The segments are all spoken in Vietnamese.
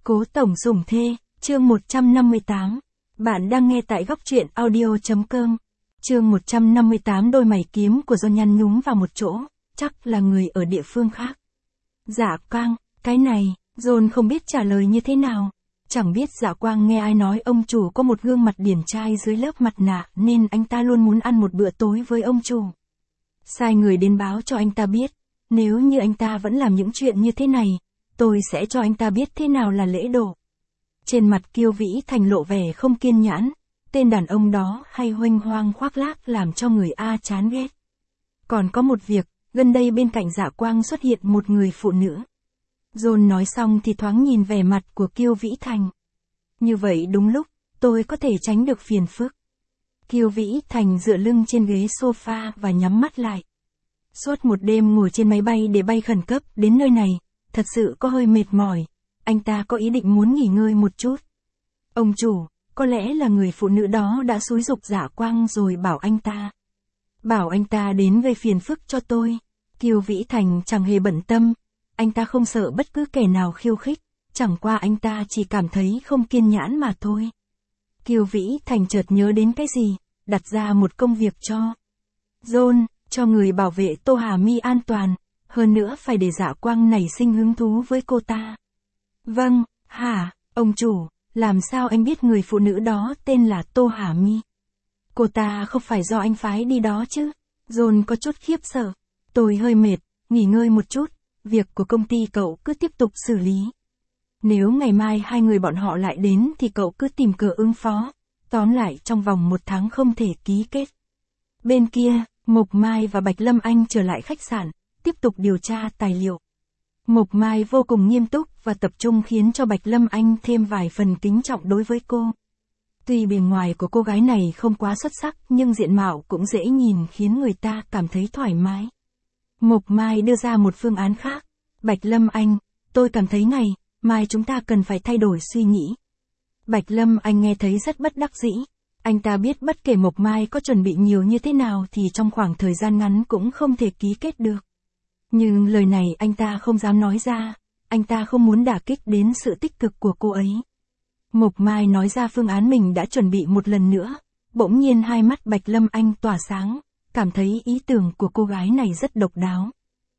Cố tổng sủng thê, chương 158. Bạn đang nghe tại góc truyện audio.com. Chương 158 đôi mày kiếm của John nhăn nhúm vào một chỗ, chắc là người ở địa phương khác. Dạ Quang, cái này, John không biết trả lời như thế nào. Chẳng biết Dạ Quang nghe ai nói ông chủ có một gương mặt điển trai dưới lớp mặt nạ nên anh ta luôn muốn ăn một bữa tối với ông chủ. Sai người đến báo cho anh ta biết, nếu như anh ta vẫn làm những chuyện như thế này, tôi sẽ cho anh ta biết thế nào là lễ độ. Trên mặt Kiêu Vĩ Thành lộ vẻ không kiên nhẫn, tên đàn ông đó hay huênh hoang khoác lác làm cho người A chán ghét. Còn có một việc, gần đây bên cạnh Dạ Quang xuất hiện một người phụ nữ. John nói xong thì thoáng nhìn vẻ mặt của Kiêu Vĩ Thành. Như vậy đúng lúc, tôi có thể tránh được phiền phức. Kiêu Vĩ Thành dựa lưng trên ghế sofa và nhắm mắt lại. Suốt một đêm ngồi trên máy bay để bay khẩn cấp đến nơi này, thật sự có hơi mệt mỏi, anh ta có ý định muốn nghỉ ngơi một chút. Ông chủ, có lẽ là người phụ nữ đó đã xúi giục Dạ Quang rồi bảo anh ta đến gây phiền phức cho tôi. Kiêu Vĩ Thành chẳng hề bận tâm, anh ta không sợ bất cứ kẻ nào khiêu khích, chẳng qua anh ta chỉ cảm thấy không kiên nhẫn mà thôi. Kiêu Vĩ Thành chợt nhớ đến cái gì, đặt ra một công việc cho John, cho người bảo vệ Tô Hà Mi an toàn, hơn nữa phải để Dạ Quang nảy sinh hứng thú với cô ta. Vâng, hả, ông chủ, làm sao anh biết người phụ nữ đó tên là Tô Hà Mi? Cô ta không phải do anh phái đi đó chứ? John có chút khiếp sợ. Tôi hơi mệt, nghỉ ngơi một chút, việc của công ty cậu cứ tiếp tục xử lý. Nếu ngày mai hai người bọn họ lại đến thì cậu cứ tìm cớ ứng phó. Tóm lại trong vòng 1 tháng không thể ký kết. Bên kia, Mộc Mai và Bạch Lâm Anh trở lại khách sạn, tiếp tục điều tra tài liệu. Mộc Mai vô cùng nghiêm túc và tập trung khiến cho Bạch Lâm Anh thêm vài phần kính trọng đối với cô. Tuy bề ngoài của cô gái này không quá xuất sắc nhưng diện mạo cũng dễ nhìn khiến người ta cảm thấy thoải mái. Mộc Mai đưa ra một phương án khác. Bạch Lâm Anh, tôi cảm thấy ngày mai chúng ta cần phải thay đổi suy nghĩ. Bạch Lâm Anh nghe thấy rất bất đắc dĩ. Anh ta biết bất kể Mộc Mai có chuẩn bị nhiều như thế nào thì trong khoảng thời gian ngắn cũng không thể ký kết được. Nhưng lời này anh ta không dám nói ra, anh ta không muốn đả kích đến sự tích cực của cô ấy. Mộc Mai nói ra phương án mình đã chuẩn bị một lần nữa, bỗng nhiên hai mắt Bạch Lâm Anh tỏa sáng, cảm thấy ý tưởng của cô gái này rất độc đáo.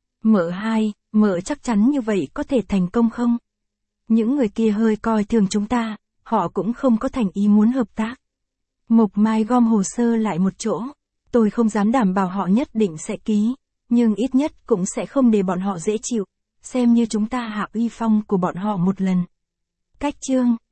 Mợ chắc chắn như vậy có thể thành công không? Những người kia hơi coi thường chúng ta, họ cũng không có thành ý muốn hợp tác. Mộc Mai gom hồ sơ lại một chỗ, tôi không dám đảm bảo họ nhất định sẽ ký, nhưng ít nhất cũng sẽ không để bọn họ dễ chịu, xem như chúng ta hạ uy phong của bọn họ một lần. Cách chương